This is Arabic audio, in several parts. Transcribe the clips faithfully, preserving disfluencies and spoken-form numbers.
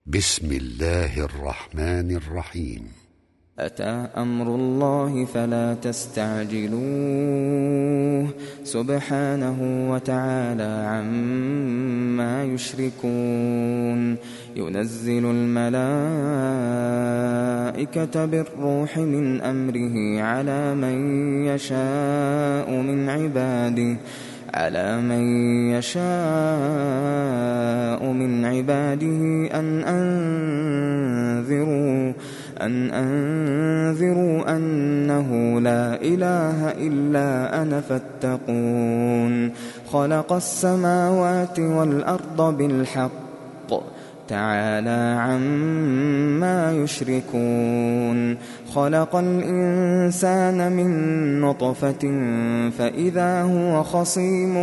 بسم الله الرحمن الرحيم. أتى أمر الله فلا تستعجلوه سبحانه وتعالى عما يشركون. ينزل الملائكة بالروح من أمره على من يشاء من عباده على من يشاء من عباده أن أنذروا أن أنذروا أنه لا إله إلا أنا فاتقون. خلق السماوات والأرض بالحق تعالى عما يشركون. خلق الإنسان من نطفة فإذا هو خصيم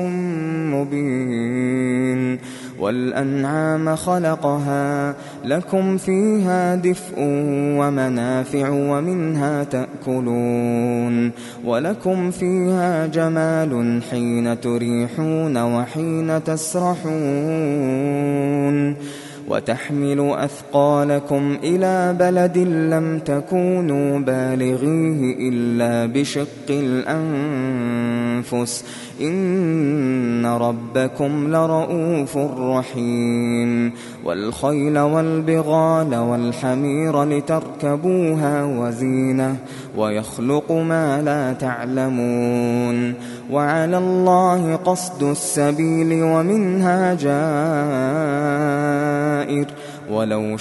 مبين. والأنعام خلقها لكم فيها دفء ومنافع ومنها تأكلون. ولكم فيها جمال حين تريحون وحين تسرحون. وتحمل أثقالكم إلى بلد لم تكونوا بالغيه إلا بشق الأنفس إن ربكم لرؤوف رحيم. والخيل والبغال والحمير لتركبوها وزينة ويخلق ما لا تعلمون. وعلى الله قصد السبيل ومنها جائر ولو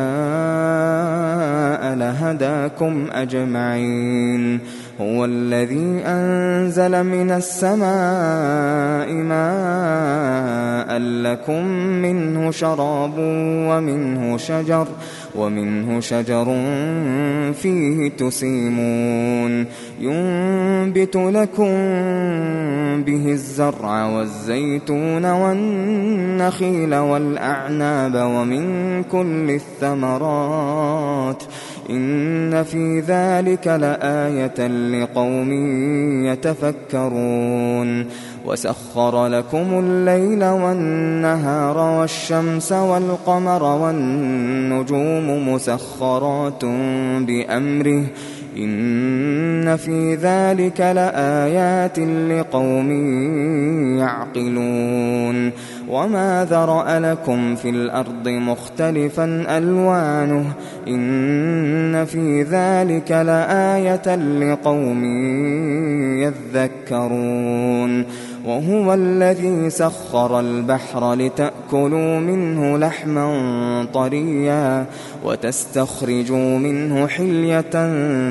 شاء لهداكم أجمعين. هو الذي أنزل من السماء ماء لكم منه شراب ومنه شجر ومنه شجر فيه تسيمون. ينبت لكم به الزرع والزيتون والنخيل والأعناب ومن كل الثمرات إن في ذلك لآية لقوم يتفكرون. وسخر لكم الليل والنهار والشمس والقمر والنجوم مسخرات بأمره إن في ذلك لآيات لقوم يعقلون. وما ذرأ لكم في الأرض مختلفا ألوانه إن في ذلك لآية لقوم يذكرون. وهو الذي سخر البحر لتأكلوا منه لحما طريا وتستخرجوا منه حلية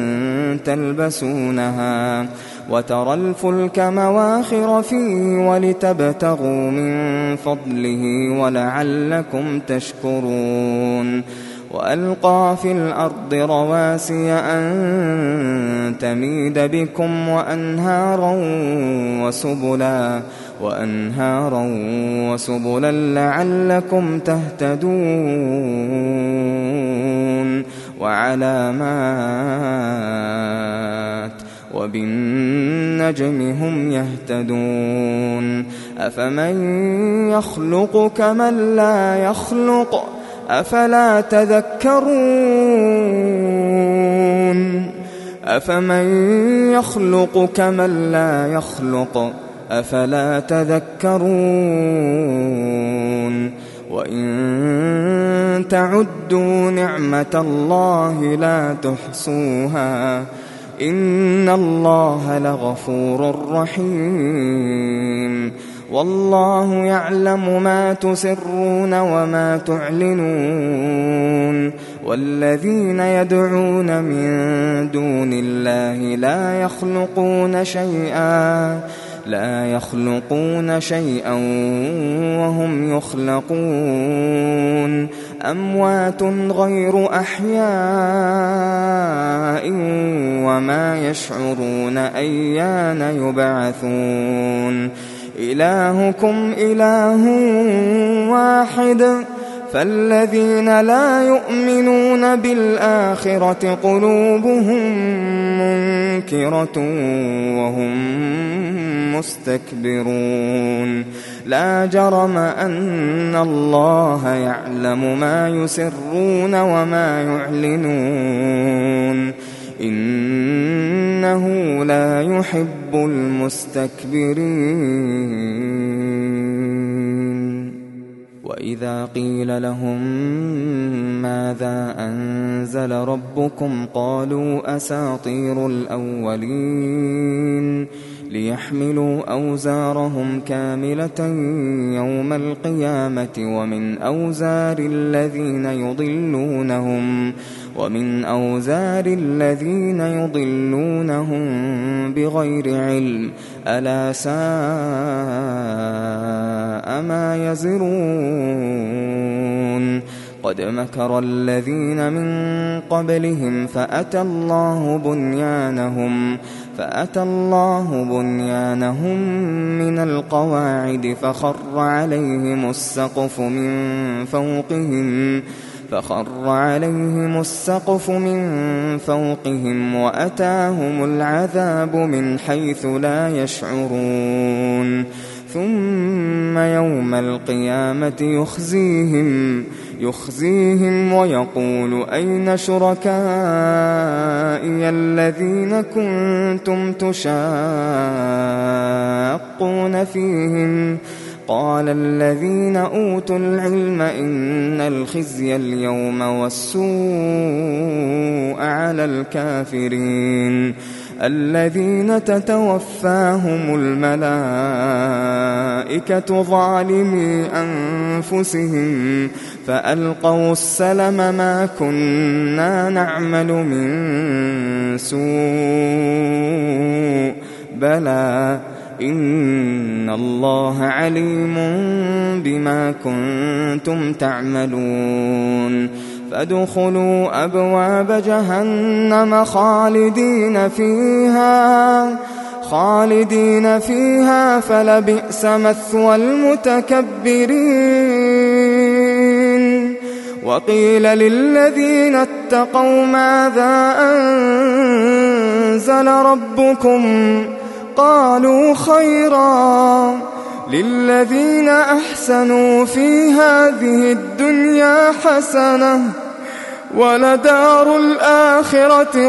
تلبسونها وترى الفلك مواخر فيه ولتبتغوا من فضله ولعلكم تشكرون. وألقى في الأرض رواسي أن تميد بكم وأنهارا وسبلا وأنهارا وسبلا لعلكم تهتدون. وعلامات وبالنجم هم يهتدون. أفمن يخلق كمن لا يخلق أفلا تذكرون. أفمن يخلق كمن لا يخلق أفلا تذكرون. وإن تعدوا نعمة الله لا تحصوها إن الله لغفور رحيم. والله يعلم ما تسرون وما تعلنون. والذين يدعون من دون الله لا يخلقون شيئا لا يخلقون شيئا وهم يخلقون. أموات غير أحياء وما يشعرون أيان يبعثون. إلهكم إله واحد فالذين لا يؤمنون بالآخرة قلوبهم منكرة وهم مستكبرون لا جرم أن الله يعلم ما يسرون وما يعلنون إنه لا يحب المستكبرين. وإذا قيل لهم ماذا أنزل ربكم قالوا أساطير الأولين ليحملوا أوزارهم كاملة يوم القيامة ومن أوزار الذين يضلونهم ومن أوزار الذين يضلونهم بغير علم ألا ساء ما يزرون قد مكر الذين من قبلهم فأتى الله بنيانهم فأتى الله بنيانهم من القواعد فخر عليهم السقف من فوقهم فخر عليهم السقف من فوقهم وأتاهم العذاب من حيث لا يشعرون ثم يوم القيامة يخزيهم يخزيهم ويقول أين شركائي الذين كنتم تشاقون فيهم قال الذين أوتوا العلم إن الخزي اليوم والسوء على الكافرين الذين تتوفاهم الملائكة ظالمي أنفسهم فألقوا السلم ما كنا نعمل من سوء بلى إن الله عليم بما كنتم تعملون فادخلوا أبواب جهنم خالدين فيها خالدين فيها فلبئس مثوى المتكبرين. وقيل للذين اتقوا ماذا أنزل ربكم قالوا خيرا للذين أحسنوا في هذه الدنيا حسنة ولدار الآخرة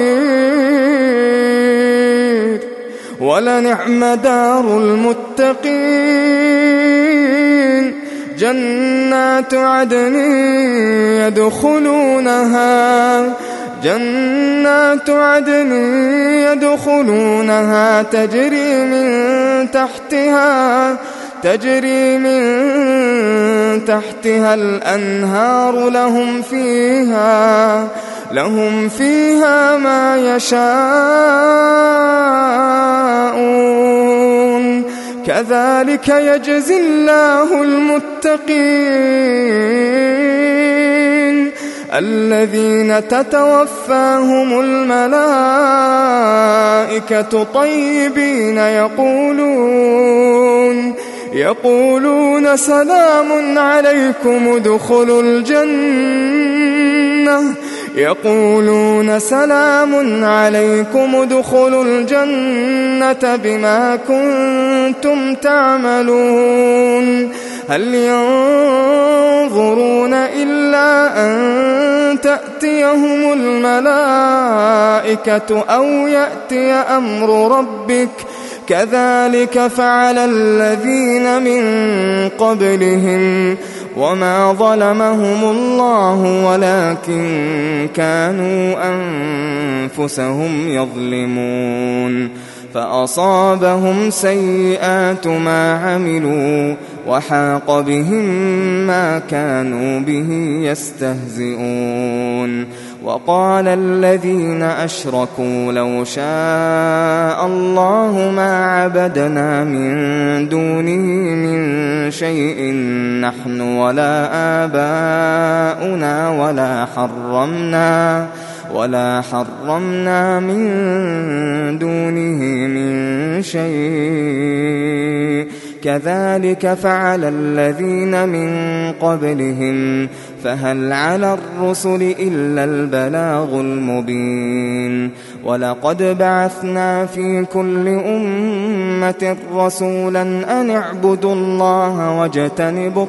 خير ولنعم دار المتقين جنات عدن يدخلونها جنات عدن يدخلونها تجري من تحتها تجري من تحتها الأنهار لهم فيها لهم فيها ما يشاءون كذلك يجزي الله المتقين الذين تتوفاهم الملائكة طيبين يقولون يقولون سلام عليكم ادخلوا الجنة يقولون سلام عليكم ادخلوا الجنة بما كنتم تعملون هل ينظرون إلا أن تأتيهم الملائكة أو يأتي أمر ربك كذلك فعل الذين من قبلهم وما ظلمهم الله ولكن كانوا أنفسهم يظلمون فأصابهم سيئات ما عملوا وحاق بهم ما كانوا به يستهزئون وقال الذين أشركوا لو شاء الله ما عبدنا من دونه من شيء نحن ولا آباؤنا ولا حرمنا ولا حرمنا من دونه من شيء كذلك فعل الذين من قبلهم فهل على الرسل إلا البلاغ المبين ولقد بعثنا في كل أمة رسولا أن اعبدوا الله واجتنبوا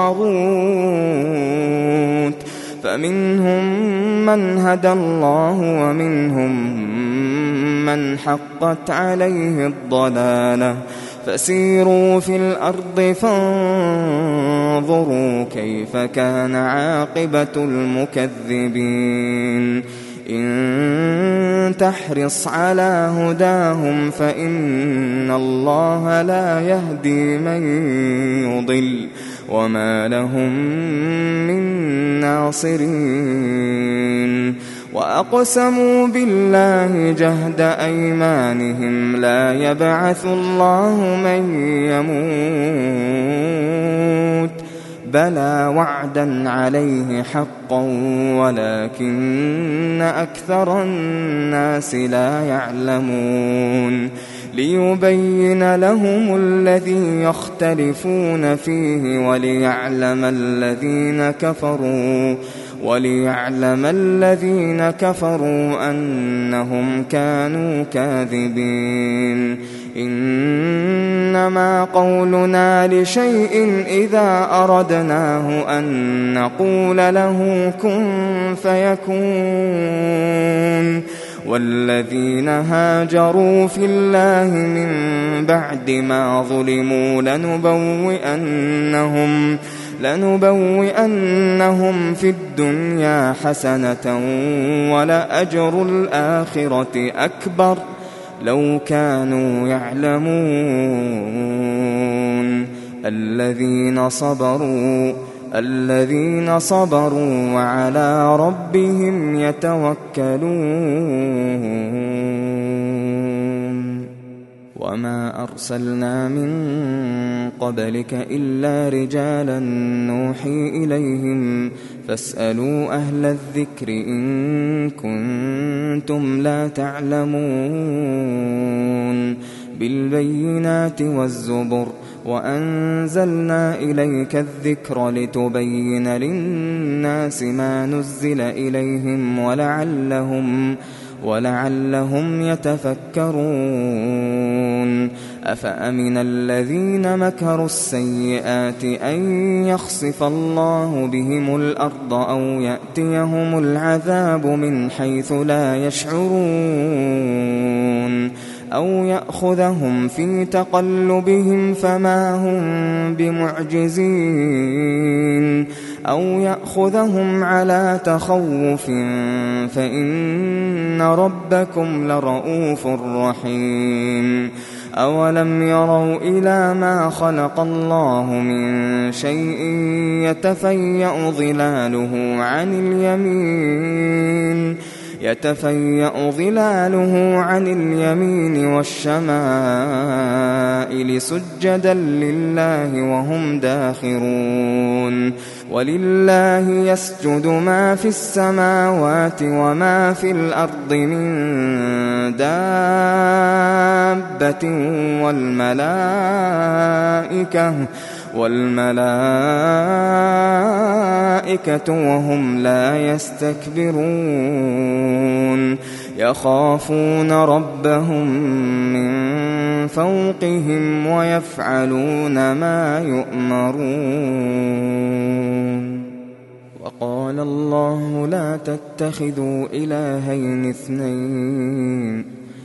الطاغوت فمنهم من هدى الله ومنهم من حقت عليه الضلالة فسيروا في الأرض فانظروا كيف كان عاقبة المكذبين إن تحرص على هداهم فإن الله لا يهدي من يضل وما لهم من ناصرين وأقسموا بالله جهد أيمانهم لا يبعث الله من يموت بلى وعدا عليه حقا ولكن أكثر الناس لا يعلمون ليبين لهم الذي يختلفون فيه وليعلم الذين كفروا وليعلم الذين كفروا أنهم كانوا كاذبين إنما قولنا لشيء إذا أردناه أن نقول له كن فيكون والذين هاجروا في الله من بعد ما ظلموا لنبوئنهم لنبوئنهم في الدنيا حسنة ولأجر الآخرة أكبر لو كانوا يعلمون الذين صبروا الذين صبروا وعلى ربهم يتوكلون وما أرسلنا من قبلك إلا رجالا نوحي إليهم فاسألوا أهل الذكر إن كنتم لا تعلمون بالبينات والزبر وأنزلنا إليك الذكر لتبين للناس ما نزل إليهم ولعلهم ولعلهم يتفكرون أفأمن الذين مكروا السيئات أن يخسف الله بهم الأرض أو يأتيهم العذاب من حيث لا يشعرون أو يأخذهم في تقلبهم فما هم بمعجزين أو يأخذهم على تخوف فإن ربكم لرؤوف رحيم أولم يروا إلى ما خلق الله من شيء يتفيأ ظلاله عن اليمين يتفيأ ظلاله عن اليمين والشمائل سجدا لله وهم داخرون ولله يسجد ما في السماوات وما في الأرض من دابة والملائكة والملائكة وهم لا يستكبرون يخافون ربهم من فوقهم ويفعلون ما يؤمرون وقال الله لا تتخذوا إلهين اثنين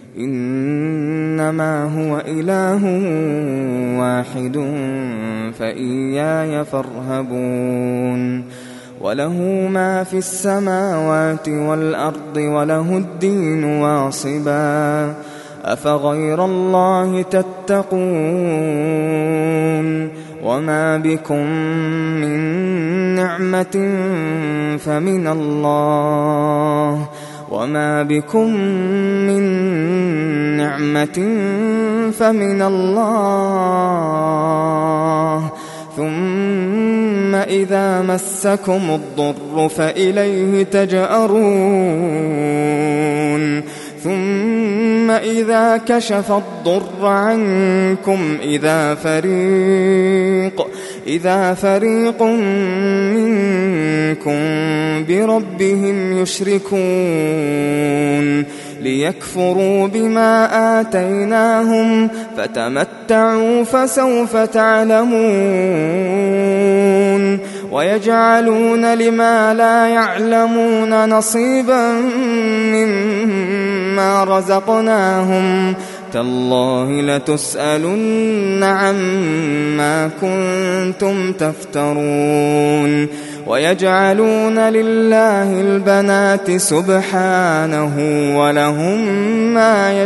إنما هو إله واحد فإياي فارهبون وله ما في السماوات والأرض وله الدين واصبا أفغير الله تتقون وما بكم من نعمة فمن الله وما بكم من نعمة فمن الله ثم إذا مسكم الضر فإليه تجأرون ثم إذا كشف الضر عنكم إذا فريق إذا فريق منكم بربهم يشركون ليكفروا بما آتيناهم فتمتعوا فسوف تعلمون ويجعلون لما لا يعلمون نصيبا مما رزقناهم تالله لتسألن عما كنتم تفترون ويجعلون لله البنات سبحانه ولهم ما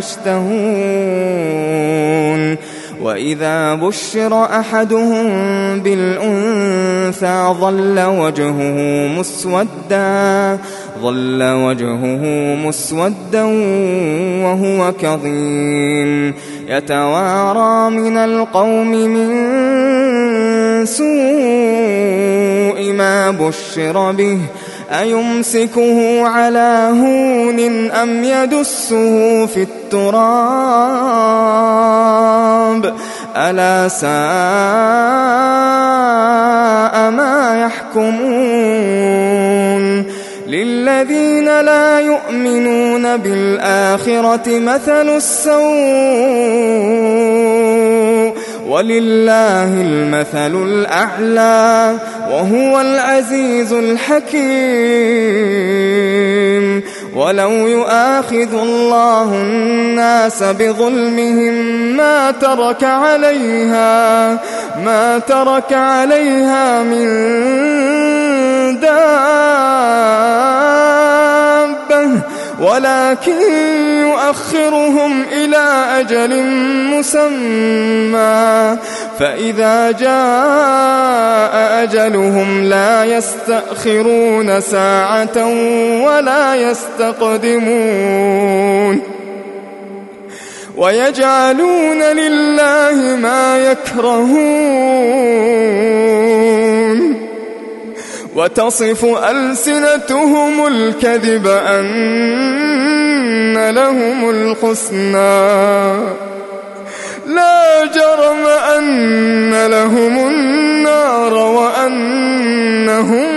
يشتهون وإذا بشر أحدهم بالأنثى ظل وجهه مسودا ظل وجهه مسودا وهو كظيم يتوارى من القوم من سوء ما بشر به أيمسكه على هون أم يدسه في التراب ألا ساء ما يحكمون للذين لا يؤمنون بالآخرة مثل السوء ولله المثل الأعلى وهو العزيز الحكيم ولو يؤاخذ الله الناس بظلمهم ما ترك عليها ما ترك عليها من دابة ولكن يؤخرهم إلى أجل مسمى فإذا جاء أجلهم لا يستأخرون ساعة ولا يستقدمون ويجعلون لله ما يكرهون وتصف ألسنتهم الكذب أن لهم الحسنى لا جرم أن لهم النار وأنهم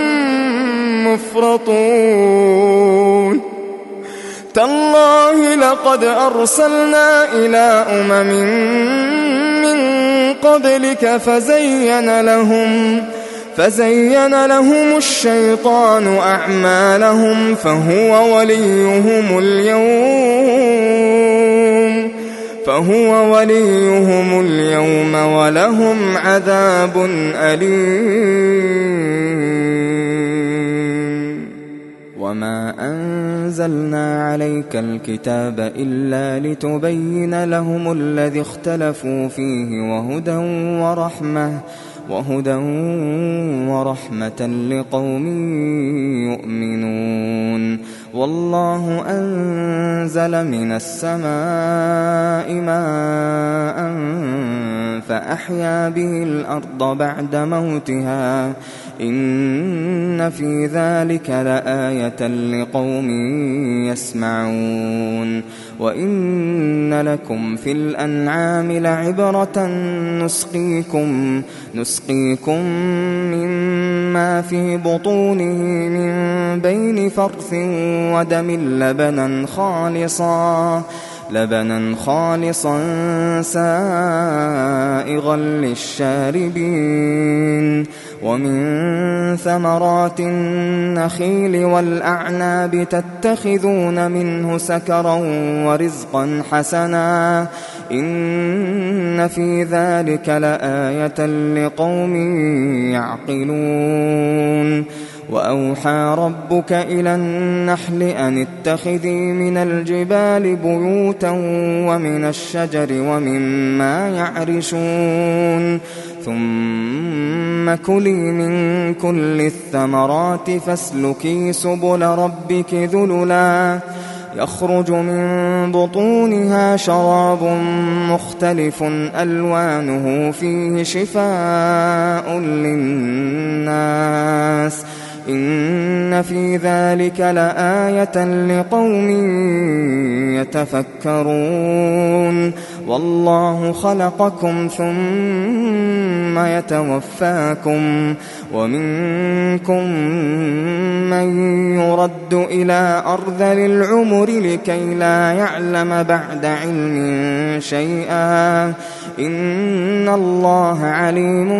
مفرطون تالله لقد أرسلنا إلى أمم من قبلك فزين لهم فزين لهم الشيطان أعمالهم فهو وليهم اليوم فهو وليهم اليوم ولهم عذاب أليم وما أنزلنا عليك الكتاب إلا لتبين لهم الذي اختلفوا فيه وهدى ورحمة وهدى ورحمة لقوم يؤمنون والله أنزل من السماء ماء فأحيا به الأرض بعد موتها إن في ذلك لآية لقوم يسمعون وإن لكم في الأنعام لعبرة نسقيكم نسقيكم مما في بطونه من بين فرث ودم لبنا خالصا لبنا خالصا سائغا للشاربين ومن ثمرات النخيل والأعناب تتخذون منه سكرا ورزقا حسنا إن في ذلك لآية لقوم يعقلون وأوحى ربك إلى النحل أن اتخذي من الجبال بيوتا ومن الشجر ومما يعرشون ثم كلي من كل الثمرات فاسلكي سبل ربك ذللا يخرج من بطونها شراب مختلف ألوانه فيه شفاء للناس إن في ذلك لآية لقوم يتفكرون والله خلقكم ثم يتوفاكم ومنكم من يرد إلى أرذل العمر لكي لا يعلم بعد علم شيئا إن الله عليم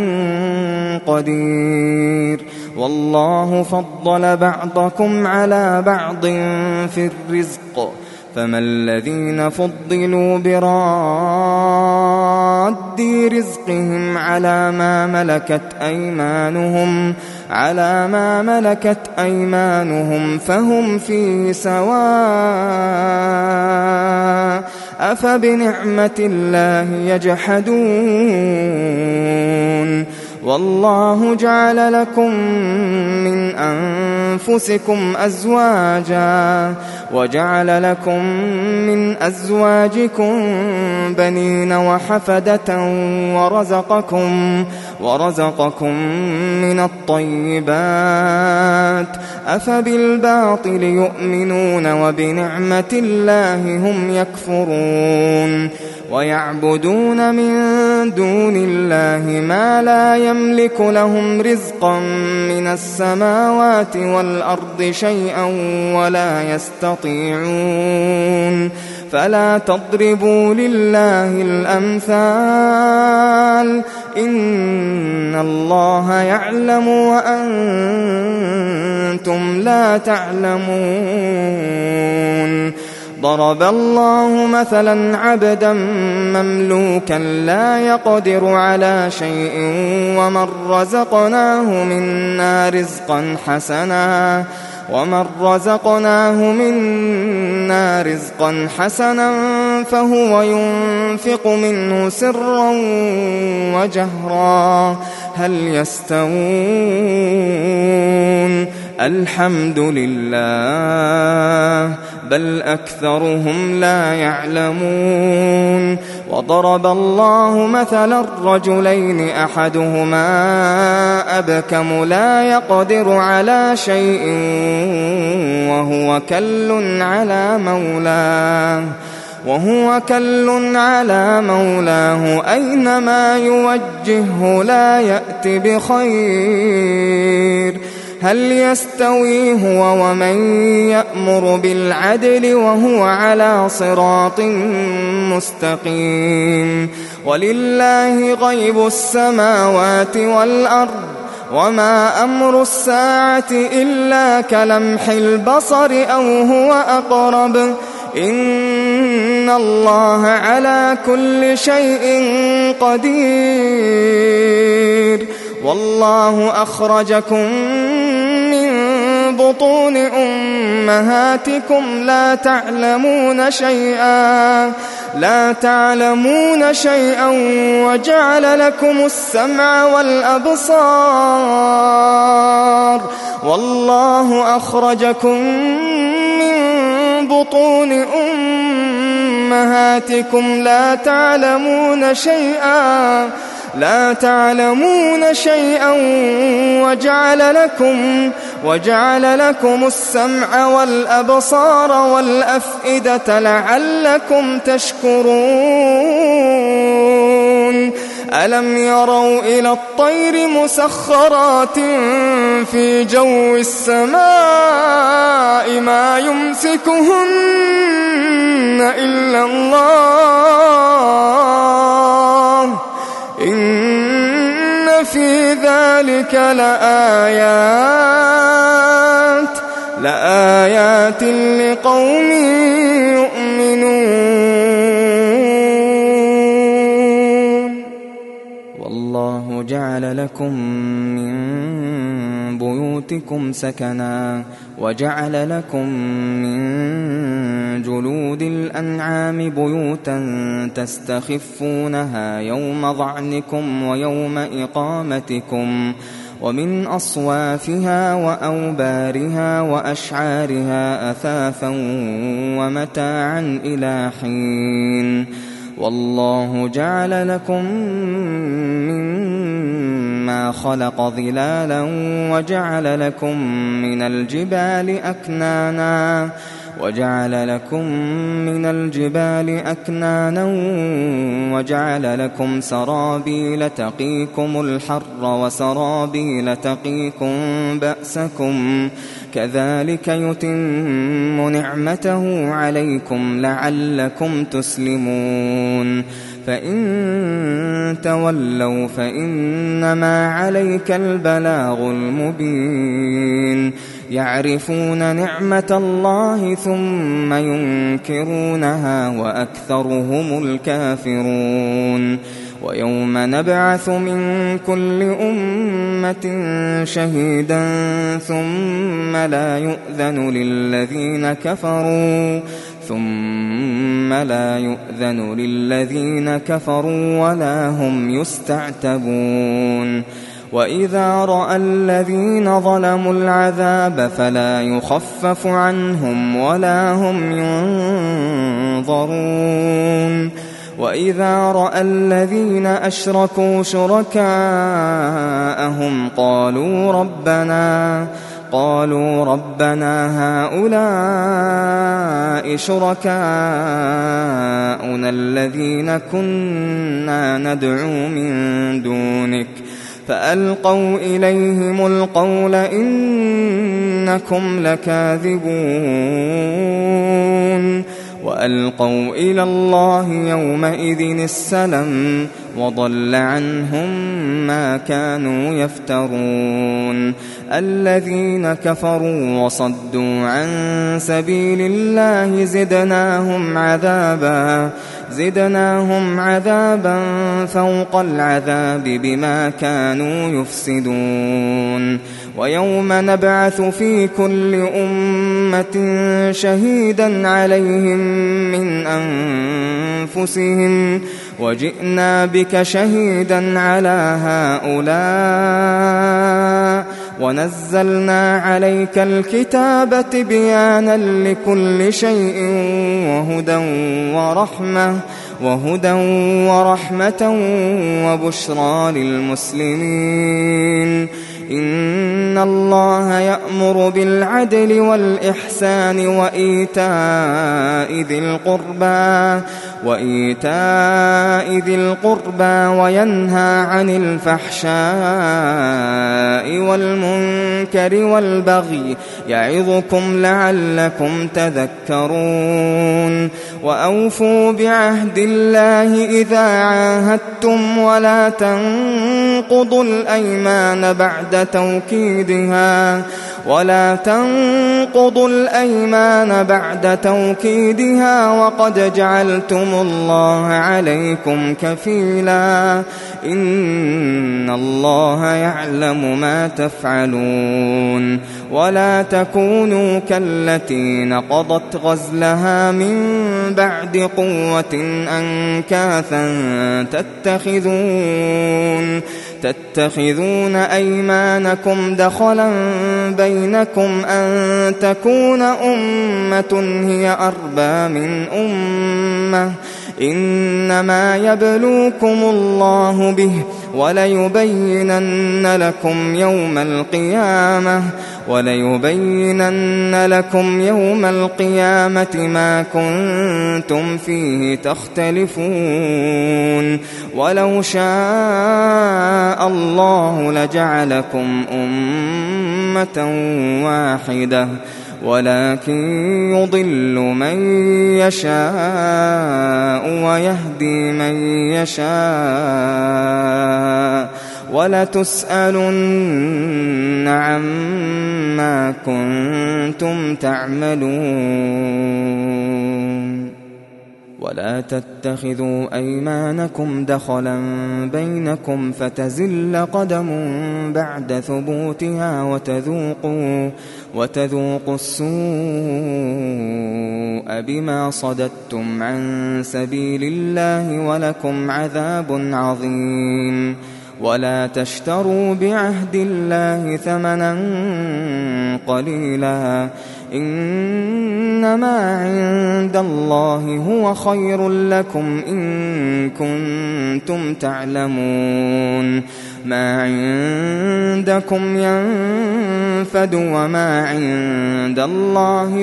قدير والله فضل بعضكم على بعض في الرزق فما الذين فضلوا براد رزقهم على ما ملكت أيمانهم على ما ملكت أيمانهم فهم فيه سواء أفبنعمة الله يجحدون والله جعل لكم من أنفسكم أزواجا وجعل لكم من أزواجكم بنين وحفدة ورزقكم ورزقكم من الطيبات أفبالباطل يؤمنون وبنعمة الله هم يكفرون ويعبدون من دون الله ما لا يملك لهم رزقا من السماوات والأرض شيئا ولا يستطيعون فلا تضربوا لله الأمثال إن الله يعلم وأنتم لا تعلمون ضرب الله مثلا عبدا مملوكا لا يقدر على شيء ومن رزقناه منا رزقا حسنا ومن رزقناه منا رزقا حسنا فهو ينفق منه سرا وجهرا هل يستوون الحمد لله بل أكثرهم لا يعلمون وضرب الله مثلا الرجلين أحدهما أبكم لا يقدر على شيء وهو كل على مولاه وهو كل على مولاه أينما يوجهه لا يأت بخير هل يستوي هو ومن يأمر بالعدل وهو على صراط مستقيم ولله غيب السماوات والأرض وما أمر الساعة إلا كلمح البصر أو هو أقرب إن الله على كل شيء قدير والله أخرجكم من بطون أمهاتكم لا تعلمون شيئا لا تعلمون شيئا وجعل لكم السمع والأبصار والله أخرجكم من بطون أمهاتكم لا تعلمون شيئا لا تعلمون شيئا وجعل لكم وجعل لكم السمع والأبصار والأفئدة لعلكم تشكرون ألم يروا إلى الطير مسخرات في جو السماء ما يمسكهن إلا الله إن في ذلك لآيات لآيات لقوم يؤمنون والله جعل لكم من بيوتكم سكنا وجعل لكم من جلود الأنعام بيوتا تستخفونها يوم ظعنكم ويوم إقامتكم ومن أصوافها وأوبارها وأشعارها أثاثا ومتاعا إلى حين والله جعل لكم ما خلق ظلالا وجعل لكم من الجبال أكنانا وجعل لكم من الجبال أكنانا وجعل لكم سرابيل تقيكم الحر وسرابيل تقيكم بأسكم كذلك يتم نعمته عليكم لعلكم تسلمون فإن تولوا فإنما عليك البلاغ المبين يعرفون نعمة الله ثم ينكرونها وأكثرهم الكافرون ويوم نبعث من كل أمة شهيدا ثم لا يؤذن للذين كفروا ثم لا يؤذن للذين كفروا ولا هم يستعتبون وإذا رأى الذين ظلموا العذاب فلا يخفف عنهم ولا هم ينظرون وإذا رأى الذين أشركوا شركاءهم قالوا ربنا قالوا ربنا هؤلاء شركاؤنا الذين كنا ندعو من دونك فألقوا إليهم القول إنكم لكاذبون وألقوا إلى الله يومئذ السلم وضل عنهم ما كانوا يفترون الذين كفروا وصدوا عن سبيل الله زدناهم عذابا زدناهم عذابا فوق العذاب بما كانوا يفسدون ويوم نبعث في كل أمة شهيدا عليهم من أنفسهم وجئنا بك شهيدا على هؤلاء ونزلنا عليك الكتاب تبيانا لكل شيء وهدى ورحمة وهدى ورحمة وبشرى للمسلمين إن الله يأمر بالعدل والإحسان وإيتاء ذي القربى وإيتاء ذي القربى وينهى عن الفحشاء والمنكر والبغي يعظكم لعلكم تذكرون وأوفوا بعهد الله إذا عاهدتم ولا تنقضوا الأيمان بعد توكيدها ولا تنقضوا الأيمان بعد توكيدها وقد جعلتم الله عليكم كفيلا إن الله يعلم ما تفعلون ولا تكونوا كالتي نقضت غزلها من بعد قوة أنكاثا تتخذون تتخذون أيمانكم دخلا بينكم أن تكون أمة هي أربى من أمة إنما يبلوكم الله به وليبينن لكم يوم القيامة وليبينن لكم يوم القيامة ما كنتم فيه تختلفون ولو شاء الله لجعلكم أمة واحدة ولكن يضل من يشاء ويهدي من يشاء ولتسألن عما كنتم تعملون ولا تتخذوا أيمانكم دخلا بينكم فتزل قدم بعد ثبوتها وتذوقوا وتذوقوا السوء بما صددتم عن سبيل الله ولكم عذاب عظيم ولا تشتروا بعهد الله ثمنا قليلا إنما عند الله هو خير لكم إن كنتم تعلمون ما عندكم ينفد وما عند الله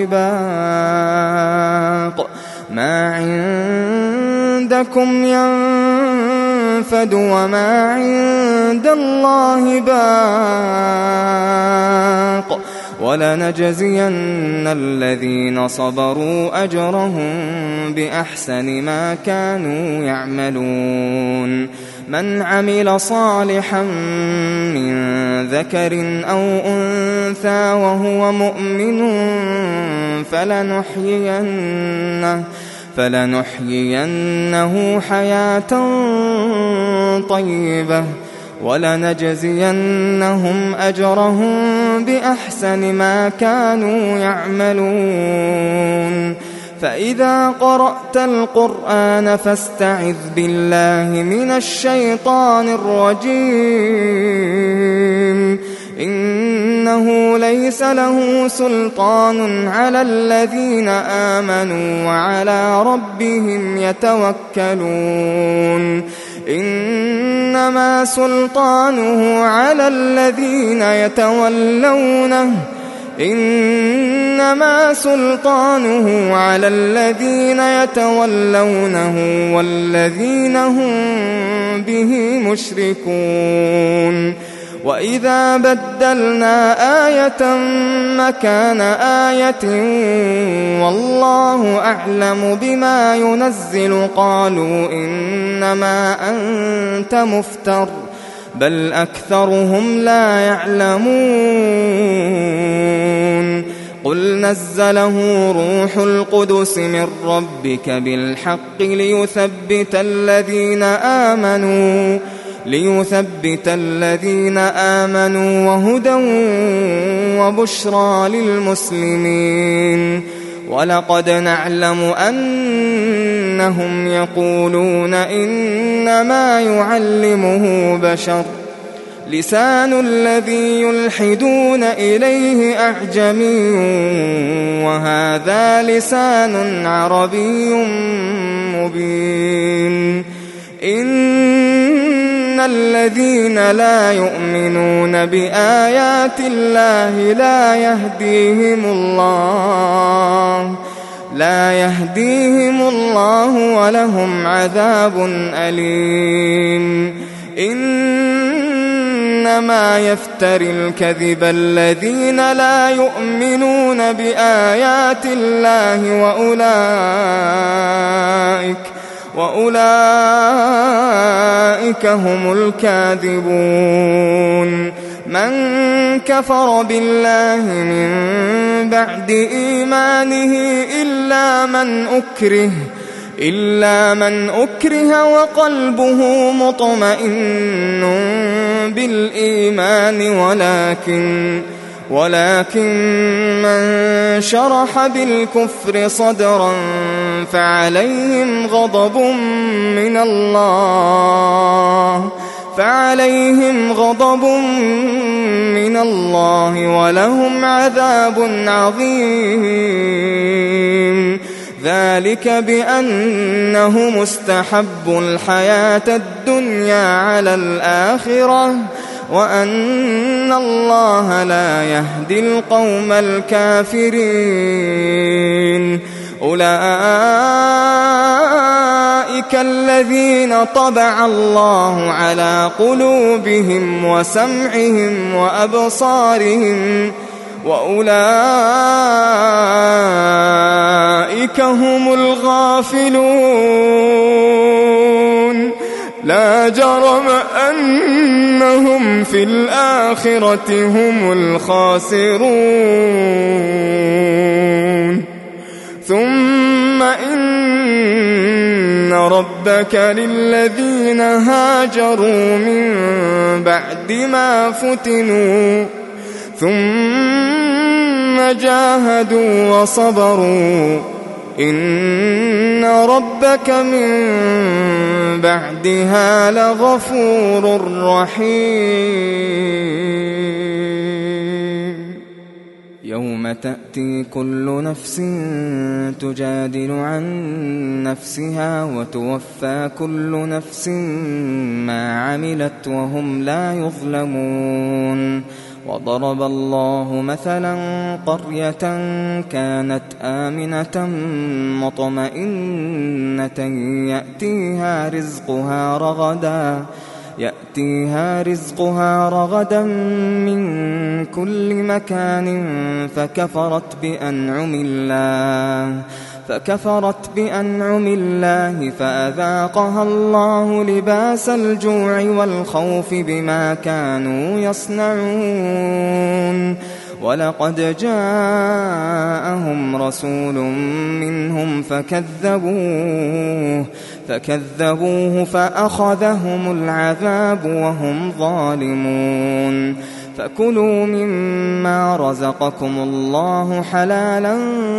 باق ما عندكم ينفد وما عند الله باق ولنجزين الذين صبروا أجرهم بأحسن ما كانوا يعملون من عمل صالحا من ذكر أو أنثى وهو مؤمن فلنحيينه فلنحيينه حياة طيبة ولنجزينهم أجرهم بأحسن ما كانوا يعملون فإذا قرأت القرآن فاستعذ بالله من الشيطان الرجيم إنه ليس له سلطان على الذين آمنوا وعلى ربهم يتوكلون إنما سلطانه على الذين يتولونه إنما سلطانه على الذين يتولونه والذين هم به مشركون وإذا بدلنا آية مكان آية والله أعلم بما ينزل قالوا إنما أنت مفتر بل أكثرهم لا يعلمون قل نزله روح القدس من ربك بالحق ليثبت الذين آمنوا ليثبت الذين آمنوا وهدى وبشرى للمسلمين ولقد نعلم أنهم يقولون إنما يعلمه بشر لسان الذي يلحدون إليه أعجمي وهذا لسان عربي مبين إن الذين لا يؤمنون بآيات الله لا يهديهم الله لا يهديهم الله ولهم عذاب أليم إنما يفتري الكذب الذين لا يؤمنون بآيات الله وأولئك وأولئك هم الكاذبون من كفر بالله من بعد إيمانه إلا من أكره إلا من أكره وقلبه مطمئن بالإيمان ولكن ولكن من شرح بالكفر صدرا فعليهم غضب من الله فعليهم غضب من الله ولهم عذاب عظيم ذلك بأنه مستحب الحياة الدنيا على الآخرة وأن الله لا يهدي القوم الكافرين أولئك الذين طبع الله على قلوبهم وسمعهم وأبصارهم وأولئك هم الغافلون لا جرم أنهم في الآخرة هم الخاسرون ثم إن ربك للذين هاجروا من بعد ما فتنوا ثم جاهدوا وصبروا إن ربك من بعدها لغفور رحيم يوم تأتي كل نفس تجادل عن نفسها وتوفى كل نفس ما عملت وهم لا يظلمون. وضرب الله مثلا قرية كانت آمنة مطمئنة يأتيها رزقها رغدا يأتيها رزقها رغدا من كل مكان فكفرت بأنعم الله فكفرت بأنعم الله فأذاقها الله لباس الجوع والخوف بما كانوا يصنعون. ولقد جاءهم رسول منهم فكذبوه فكذبوه فأخذهم العذاب وهم ظالمون. فكلوا مما رزقكم الله حلالا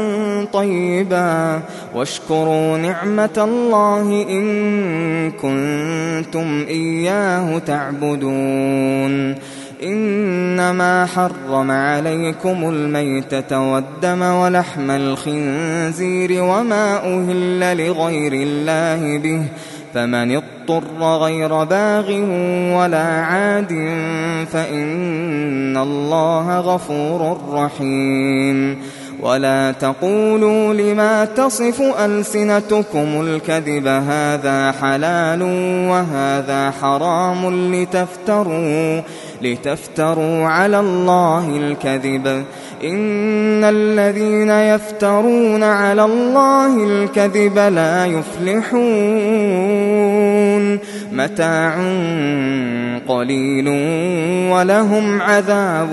طيبا واشكروا نعمة الله إن كنتم إياه تعبدون. إنما حرم عليكم الميتة والدم ولحم الخنزير وما أهل لغير الله به فمن اضطر غير باغ ولا عاد فإن الله غفور رحيم. ولا تقولوا لما تصف ألسنتكم الكذب هذا حلال وهذا حرام لتفتروا لتفتروا على الله الكذب إن الذين يفترون على الله الكذب لا يفلحون. متاع قليل ولهم عذاب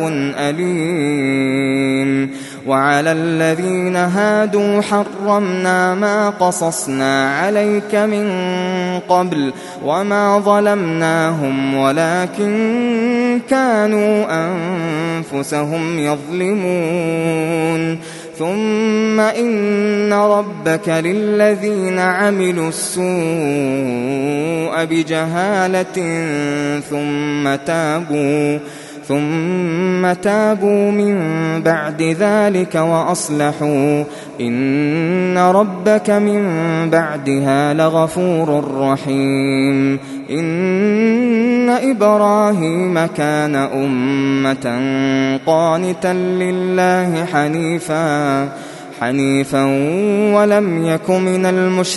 أليم. وعلى الذين هادوا حرمنا ما قصصنا عليك من قبل وما ظلمناهم ولكن كانوا أنفسهم يظلمون. ثم إن ربك للذين عملوا السوء بجهالة ثم تابوا ثم تابوا من بعد ذلك وأصلحوا إن ربك من بعدها لغفور رحيم. إن إبراهيم كان أمة قانتا لله حنيفا حنيفا ولم يك من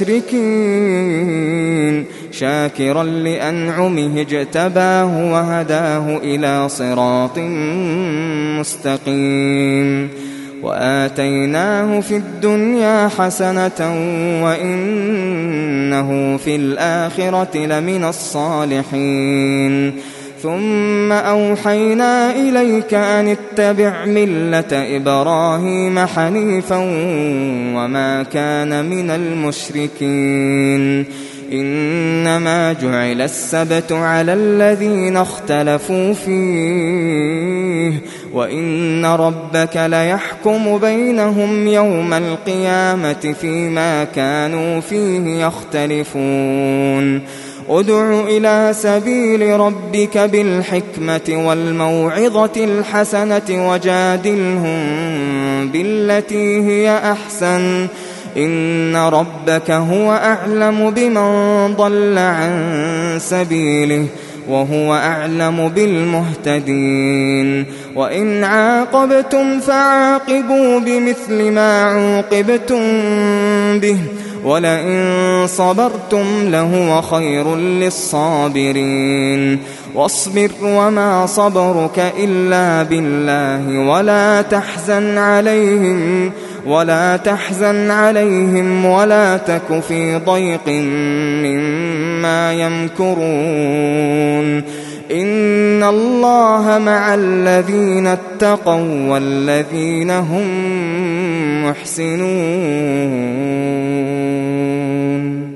المشركين شاكرا لأنعمه اجتباه وهداه إلى صراط مستقيم. وآتيناه في الدنيا حسنة وإنه في الآخرة لمن الصالحين. ثم أوحينا إليك أن اتبع ملة إبراهيم حنيفا وما كان من المشركين. إنما جعل السبت على الذين اختلفوا فيه وإن ربك ليحكم بينهم يوم القيامة فيما كانوا فيه يختلفون. ادع إلى سبيل ربك بالحكمة والموعظة الحسنة وجادلهم بالتي هي أحسن إن ربك هو أعلم بمن ضل عن سبيله وهو أعلم بالمهتدين. وإن عاقبتم فعاقبوا بمثل ما عوقبتم به ولئن صبرتم لهو خير للصابرين. واصبر وما صبرك إلا بالله ولا تحزن عليهم ولا تحزن عليهم ولا تك في ضيق مما يمكرون. إن الله مع الذين اتقوا والذين هم محسنون.